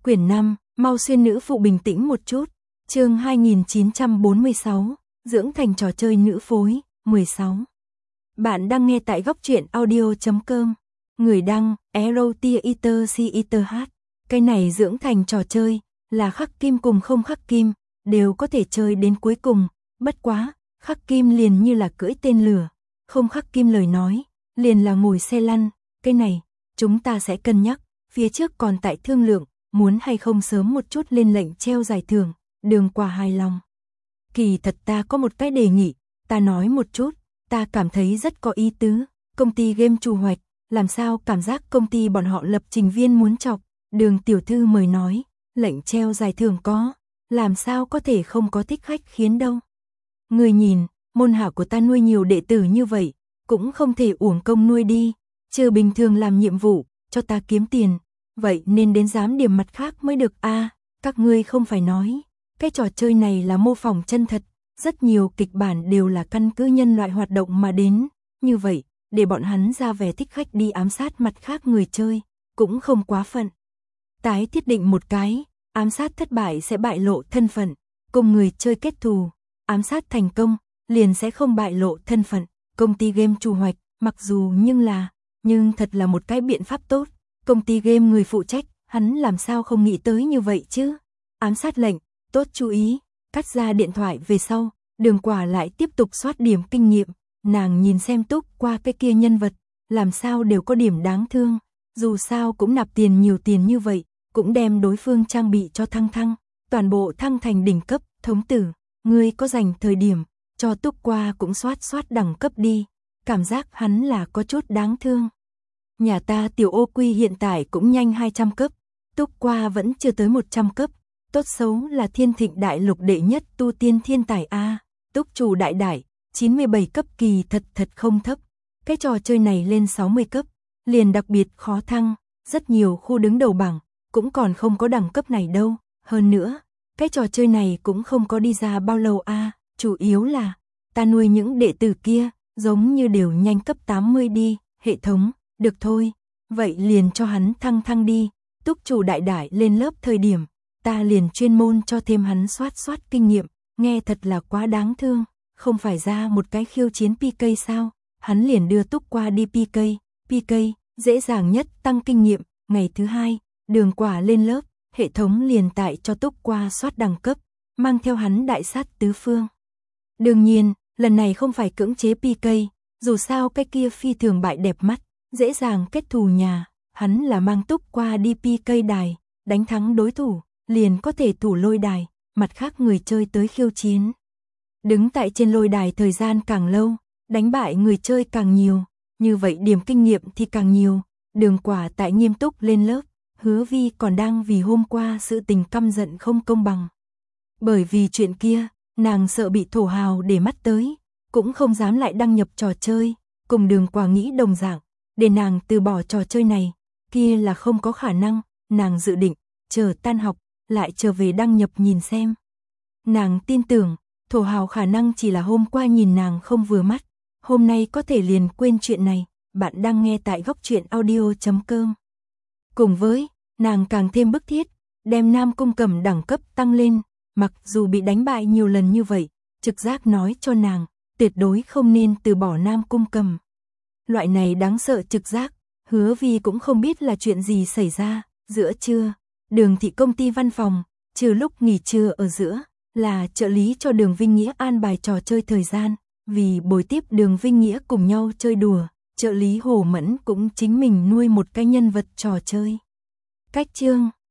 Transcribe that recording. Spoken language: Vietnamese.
Quyển 5, mau xuyên nữ phụ bình tĩnh một chút. Chương 2946, dưỡng thành trò chơi nữ phối, 16. Bạn đang nghe tại góc truyện audio.com. Người đăng, Erotiater. Cái này dưỡng thành trò chơi, là khắc kim cùng không khắc kim, đều có thể chơi đến cuối cùng, bất quá, khắc kim liền như là cưỡi tên lửa, không khắc kim lời nói, liền là ngồi xe lăn, cái này, chúng ta sẽ cân nhắc, phía trước còn tại thương lượng, muốn hay không sớm một chút lên lệnh treo giải thưởng, Đường Quả hài lòng. Kỳ thật ta có một cái đề nghị, ta nói một chút, ta cảm thấy rất có ý tứ, công ty game chủ hoạch, làm sao cảm giác công ty bọn họ lập trình viên muốn chọc, Đường tiểu thư mời nói, lệnh treo giải thưởng có, làm sao có thể không có thích khách khiến đâu. Người nhìn, môn hạ của ta nuôi nhiều đệ tử như vậy, cũng không thể uổng công nuôi đi, trừ bình thường làm nhiệm vụ, cho ta kiếm tiền, vậy nên đến giám điểm mặt khác mới được a. Các ngươi không phải nói, cái trò chơi này là mô phỏng chân thật, rất nhiều kịch bản đều là căn cứ nhân loại hoạt động mà đến, như vậy, để bọn hắn ra vẻ thích khách đi ám sát mặt khác người chơi, cũng không quá phận. Tái thiết định một cái, ám sát thất bại sẽ bại lộ thân phận, cùng người chơi kết thù, ám sát thành công, liền sẽ không bại lộ thân phận, công ty game chủ hoạch, mặc dù nhưng thật là một cái biện pháp tốt, công ty game người phụ trách, hắn làm sao không nghĩ tới như vậy chứ. Ám sát lệnh, tốt chú ý, cắt ra điện thoại về sau, Đường Quả lại tiếp tục soát điểm kinh nghiệm, nàng nhìn xem Túc qua cái kia nhân vật, làm sao đều có điểm đáng thương, dù sao cũng nạp tiền nhiều tiền như vậy, cũng đem đối phương trang bị cho thăng, toàn bộ thăng thành đỉnh cấp, thống tử, ngươi có dành thời điểm, cho Túc qua cũng soát đẳng cấp đi, cảm giác hắn là có chút đáng thương. Nhà ta tiểu ô quy hiện tại cũng nhanh 200 cấp, Túc qua vẫn chưa tới 100 cấp, tốt xấu là thiên thịnh đại lục đệ nhất tu tiên thiên tài a. Túc chủ đại, 97 cấp kỳ thật không thấp, cái trò chơi này lên 60 cấp, liền đặc biệt khó thăng, rất nhiều khu đứng đầu bảng, cũng còn không có đẳng cấp này đâu, hơn nữa, cái trò chơi này cũng không có đi ra bao lâu a, chủ yếu là, ta nuôi những đệ tử kia, giống như đều nhanh cấp 80 đi, hệ thống, được thôi, vậy liền cho hắn thăng đi, Túc chủ đại lên lớp thời điểm, ta liền chuyên môn cho thêm hắn soát kinh nghiệm, nghe thật là quá đáng thương, không phải ra một cái khiêu chiến PK sao, hắn liền đưa Túc qua đi PK, dễ dàng nhất tăng kinh nghiệm, ngày thứ hai, Đường Quả lên lớp, hệ thống liền tại cho Túc qua soát đẳng cấp, mang theo hắn đại sát tứ phương. Đương nhiên, lần này không phải cưỡng chế PK, dù sao cái kia phi thường bại đẹp mắt, dễ dàng kết thù nhà, hắn là mang Túc qua đi PK đài, đánh thắng đối thủ, liền có thể thủ lôi đài, mặt khác người chơi tới khiêu chiến. Đứng tại trên lôi đài thời gian càng lâu, đánh bại người chơi càng nhiều, như vậy điểm kinh nghiệm thì càng nhiều. Đường Quả tại nghiêm túc lên lớp, Hứa Vi còn đang vì hôm qua sự tình căm giận không công bằng. Bởi vì chuyện kia, nàng sợ bị thổ hào để mắt tới, cũng không dám lại đăng nhập trò chơi, cùng Đường Quả nghĩ đồng dạng, để nàng từ bỏ trò chơi này, kia là không có khả năng, nàng dự định, chờ tan học, lại trở về đăng nhập nhìn xem. Nàng tin tưởng, thổ hào khả năng chỉ là hôm qua nhìn nàng không vừa mắt, hôm nay có thể liền quên chuyện này, bạn đang nghe tại góc truyện audio.com. Cùng với, nàng càng thêm bức thiết, đem Nam Cung Cầm đẳng cấp tăng lên, mặc dù bị đánh bại nhiều lần như vậy, trực giác nói cho nàng, tuyệt đối không nên từ bỏ Nam Cung Cầm. Loại này đáng sợ trực giác, Hứa Vi cũng không biết là chuyện gì xảy ra, giữa trưa, Đường thị công ty văn phòng, trừ lúc nghỉ trưa ở giữa, là trợ lý cho Đường Vinh Nghĩa an bài trò chơi thời gian, vì bồi tiếp Đường Vinh Nghĩa cùng nhau chơi đùa, trợ lý Hồ Mẫn cũng chính mình nuôi một cái nhân vật trò chơi. Cách chương